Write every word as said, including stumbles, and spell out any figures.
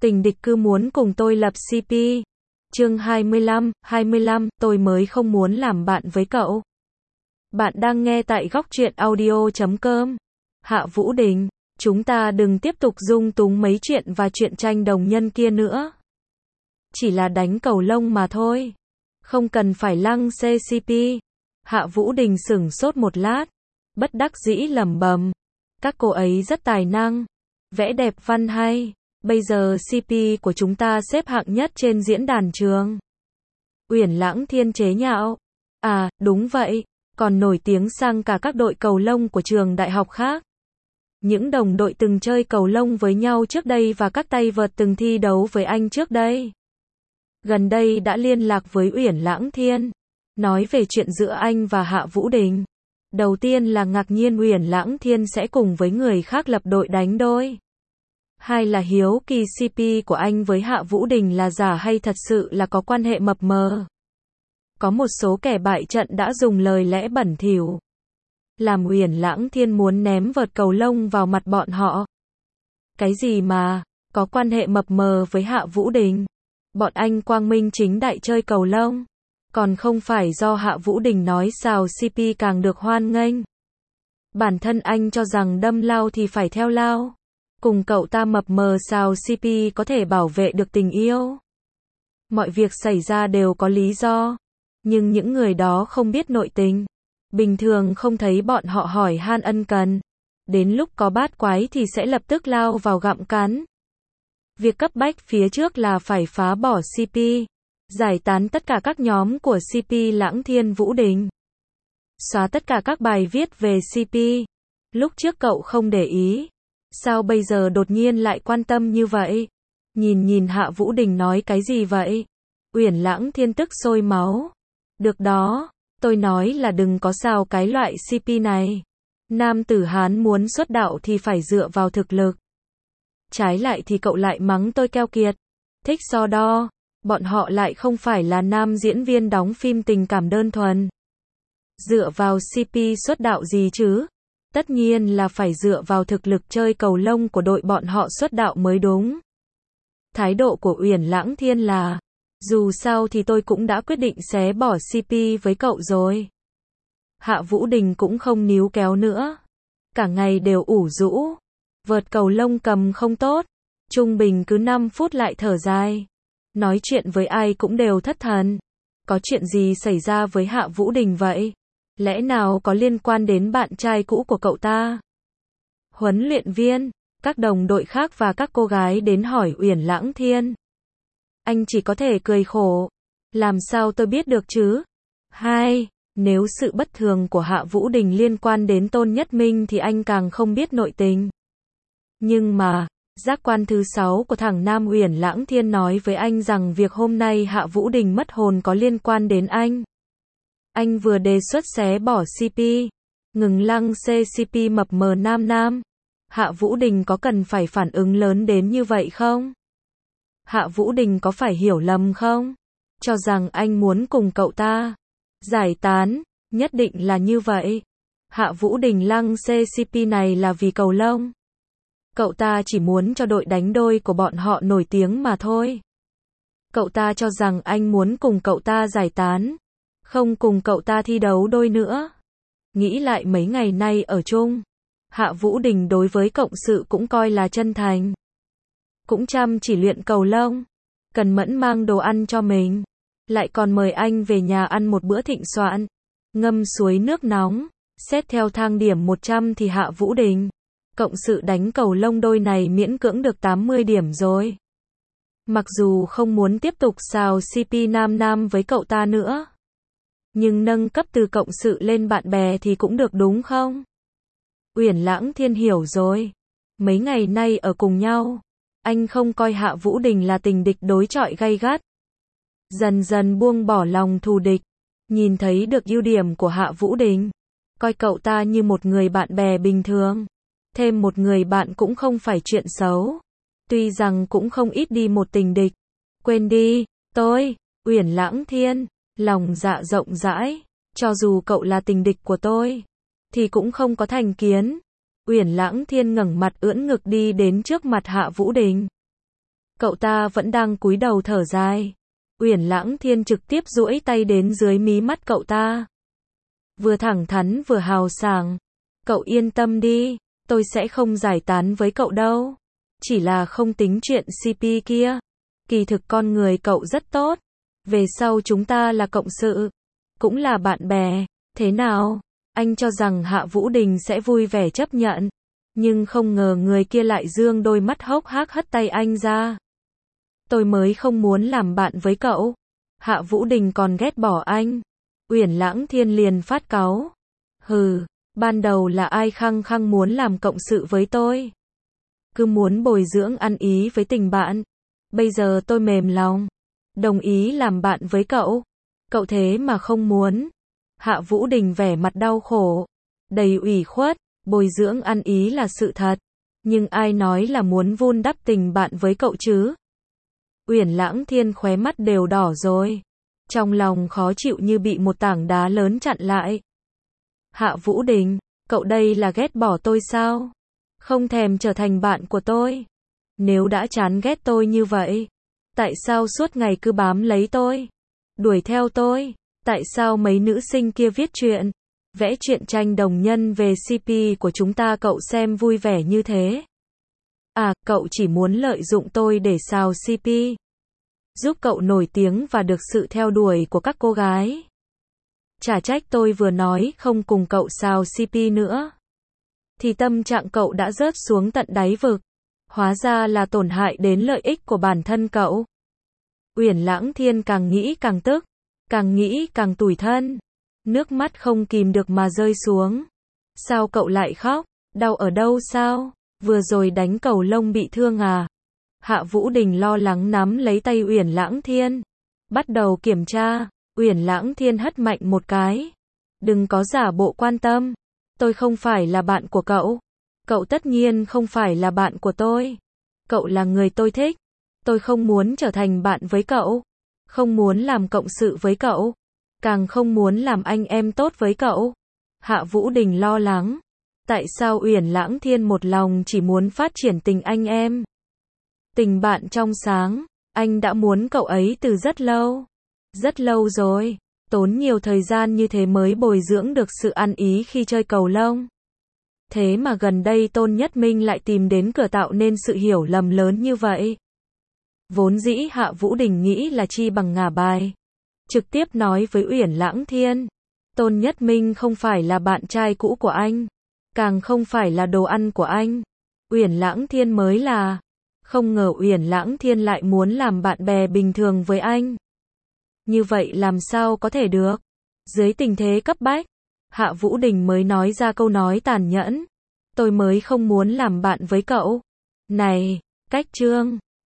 Tình địch cứ muốn cùng tôi lập xê pê. Chương hai mươi lăm, hai mươi lăm, tôi mới không muốn làm bạn với cậu. Bạn đang nghe tại góc truyện audio chấm com. Hạ Vũ Đình, chúng ta đừng tiếp tục dung túng mấy chuyện và chuyện tranh đồng nhân kia nữa. Chỉ là đánh cầu lông mà thôi. Không cần phải lăng xê xê pê. Hạ Vũ Đình sửng sốt một lát. Bất đắc dĩ lẩm bẩm. Các cô ấy rất tài năng. Vẽ đẹp văn hay. Bây giờ xê pê của chúng ta xếp hạng nhất trên diễn đàn trường. Uyển Lãng Thiên chế nhạo. À, đúng vậy. Còn nổi tiếng sang cả các đội cầu lông của trường đại học khác. Những đồng đội từng chơi cầu lông với nhau trước đây và các tay vợt từng thi đấu với anh trước đây. Gần đây đã liên lạc với Uyển Lãng Thiên. Nói về chuyện giữa anh và Hạ Vũ Đình. Đầu tiên là ngạc nhiên Uyển Lãng Thiên sẽ cùng với người khác lập đội đánh đôi. Hai là hiếu kỳ xê pê của anh với Hạ Vũ Đình là giả hay thật sự là có quan hệ mập mờ. Có một số kẻ bại trận đã dùng lời lẽ bẩn thỉu. Làm Uyển Lãng Thiên muốn ném vợt cầu lông vào mặt bọn họ. Cái gì mà, có quan hệ mập mờ với Hạ Vũ Đình? Bọn anh quang minh chính đại chơi cầu lông. Còn không phải do Hạ Vũ Đình nói sao xê pê càng được hoan nghênh. Bản thân anh cho rằng đâm lao thì phải theo lao. Cùng cậu ta mập mờ sao xê pê có thể bảo vệ được tình yêu. Mọi việc xảy ra đều có lý do. Nhưng những người đó không biết nội tình. Bình thường không thấy bọn họ hỏi han ân cần. Đến lúc có bát quái thì sẽ lập tức lao vào gặm cắn. Việc cấp bách phía trước là phải phá bỏ xê pê. Giải tán tất cả các nhóm của xê pê Lãng Thiên Vũ Đình. Xóa tất cả các bài viết về xê pê. Lúc trước cậu không để ý. Sao bây giờ đột nhiên lại quan tâm như vậy? Nhìn nhìn Hạ Vũ Đình nói cái gì vậy? Uyển Lãng Thiên tức sôi máu. Được đó, tôi nói là đừng có sao cái loại xê pê này. Nam tử Hán muốn xuất đạo thì phải dựa vào thực lực. Trái lại thì cậu lại mắng tôi keo kiệt. Thích so đo. Bọn họ lại không phải là nam diễn viên đóng phim tình cảm đơn thuần. Dựa vào xê pê xuất đạo gì chứ? Tất nhiên là phải dựa vào thực lực chơi cầu lông của đội bọn họ xuất đạo mới đúng. Thái độ của Uyển Lãng Thiên là, dù sao thì tôi cũng đã quyết định xé bỏ xê pê với cậu rồi. Hạ Vũ Đình cũng không níu kéo nữa. Cả ngày đều ủ rũ. Vợt cầu lông cầm không tốt. Trung bình cứ năm phút lại thở dài. Nói chuyện với ai cũng đều thất thần. Có chuyện gì xảy ra với Hạ Vũ Đình vậy? Lẽ nào có liên quan đến bạn trai cũ của cậu ta? Huấn luyện viên, các đồng đội khác và các cô gái đến hỏi Uyển Lãng Thiên. Anh chỉ có thể cười khổ. Làm sao tôi biết được chứ? Hai, nếu sự bất thường của Hạ Vũ Đình liên quan đến Tôn Nhất Minh thì anh càng không biết nội tình. Nhưng mà, giác quan thứ sáu của thằng Nam Uyển Lãng Thiên nói với anh rằng việc hôm nay Hạ Vũ Đình mất hồn có liên quan đến anh. Anh vừa đề xuất xé bỏ xê pê, ngừng lăng xê xê pê mập mờ nam nam. Hạ Vũ Đình có cần phải phản ứng lớn đến như vậy không? Hạ Vũ Đình có phải hiểu lầm không? Cho rằng anh muốn cùng cậu ta giải tán, nhất định là như vậy. Hạ Vũ Đình lăng xê xê pê này là vì cầu lông. Cậu ta chỉ muốn cho đội đánh đôi của bọn họ nổi tiếng mà thôi. Cậu ta cho rằng anh muốn cùng cậu ta giải tán. Không cùng cậu ta thi đấu đôi nữa. Nghĩ lại mấy ngày nay ở chung. Hạ Vũ Đình đối với cộng sự cũng coi là chân thành. Cũng chăm chỉ luyện cầu lông. Cần mẫn mang đồ ăn cho mình. Lại còn mời anh về nhà ăn một bữa thịnh soạn. Ngâm suối nước nóng. Xét theo thang điểm một trăm thì Hạ Vũ Đình. Cộng sự đánh cầu lông đôi này miễn cưỡng được tám mươi điểm rồi. Mặc dù không muốn tiếp tục xào xê pê nam nam với cậu ta nữa. Nhưng nâng cấp từ cộng sự lên bạn bè thì cũng được đúng không? Uyển Lãng Thiên hiểu rồi. Mấy ngày nay ở cùng nhau. Anh không coi Hạ Vũ Đình là tình địch đối chọi gay gắt. Dần dần buông bỏ lòng thù địch. Nhìn thấy được ưu điểm của Hạ Vũ Đình. Coi cậu ta như một người bạn bè bình thường. Thêm một người bạn cũng không phải chuyện xấu. Tuy rằng cũng không ít đi một tình địch. Quên đi, tôi, Uyển Lãng Thiên, lòng dạ rộng rãi. Cho dù cậu là tình địch của tôi, thì cũng không có thành kiến. Uyển Lãng Thiên ngẩng mặt ưỡn ngực đi đến trước mặt Hạ Vũ Đình. Cậu ta vẫn đang cúi đầu thở dài. Uyển Lãng Thiên trực tiếp duỗi tay đến dưới mí mắt cậu ta. Vừa thẳng thắn vừa hào sảng. Cậu yên tâm đi, tôi sẽ không giải tán với cậu đâu. Chỉ là không tính chuyện xê pê kia. Kỳ thực con người cậu rất tốt. Về sau chúng ta là cộng sự, cũng là bạn bè. Thế nào? Anh cho rằng Hạ Vũ Đình sẽ vui vẻ chấp nhận. Nhưng không ngờ người kia lại dương đôi mắt hốc hác hất tay anh ra. Tôi mới không muốn làm bạn với cậu. Hạ Vũ Đình còn ghét bỏ anh. Uyển Lãng Thiên liền phát cáu. Hừ, ban đầu là ai khăng khăng muốn làm cộng sự với tôi? Cứ muốn bồi dưỡng ăn ý với tình bạn. Bây giờ tôi mềm lòng, đồng ý làm bạn với cậu. Cậu thế mà không muốn. Hạ Vũ Đình vẻ mặt đau khổ, đầy ủy khuất. Bồi dưỡng ăn ý là sự thật, nhưng ai nói là muốn vun đắp tình bạn với cậu chứ? Uyển Lãng Thiên khóe mắt đều đỏ rồi, trong lòng khó chịu như bị một tảng đá lớn chặn lại. Hạ Vũ Đình, cậu đây là ghét bỏ tôi sao? Không thèm trở thành bạn của tôi? Nếu đã chán ghét tôi như vậy, tại sao suốt ngày cứ bám lấy tôi, đuổi theo tôi? Tại sao mấy nữ sinh kia viết chuyện, vẽ truyện tranh đồng nhân về xê pê của chúng ta cậu xem vui vẻ như thế? À, cậu chỉ muốn lợi dụng tôi để xào xê pê, giúp cậu nổi tiếng và được sự theo đuổi của các cô gái. Chả trách tôi vừa nói không cùng cậu xào xê pê nữa, thì tâm trạng cậu đã rớt xuống tận đáy vực. Hóa ra là tổn hại đến lợi ích của bản thân cậu. Uyển Lãng Thiên càng nghĩ càng tức, càng nghĩ càng tủi thân. Nước mắt không kìm được mà rơi xuống. Sao cậu lại khóc? Đau ở đâu sao? Vừa rồi đánh cầu lông bị thương à? Hạ Vũ Đình lo lắng nắm lấy tay Uyển Lãng Thiên, bắt đầu kiểm tra. Uyển Lãng Thiên hất mạnh một cái. Đừng có giả bộ quan tâm. Tôi không phải là bạn của cậu. Cậu tất nhiên không phải là bạn của tôi. Cậu là người tôi thích. Tôi không muốn trở thành bạn với cậu. Không muốn làm cộng sự với cậu. Càng không muốn làm anh em tốt với cậu. Hạ Vũ Đình lo lắng. Tại sao Uyển Lãng Thiên một lòng chỉ muốn phát triển tình anh em? Tình bạn trong sáng. Anh đã muốn cậu ấy từ rất lâu. Rất lâu rồi. Tốn nhiều thời gian như thế mới bồi dưỡng được sự ăn ý khi chơi cầu lông. Thế mà gần đây Tôn Nhất Minh lại tìm đến cửa tạo nên sự hiểu lầm lớn như vậy. Vốn dĩ Hạ Vũ Đình nghĩ là chi bằng ngả bài, trực tiếp nói với Uyển Lãng Thiên. Tôn Nhất Minh không phải là bạn trai cũ của anh, càng không phải là đồ ăn của anh. Uyển Lãng Thiên mới là. Không ngờ Uyển Lãng Thiên lại muốn làm bạn bè bình thường với anh. Như vậy làm sao có thể được? Dưới tình thế cấp bách, Hạ Vũ Đình mới nói ra câu nói tàn nhẫn. Tôi mới không muốn làm bạn với cậu. Này, cách chương.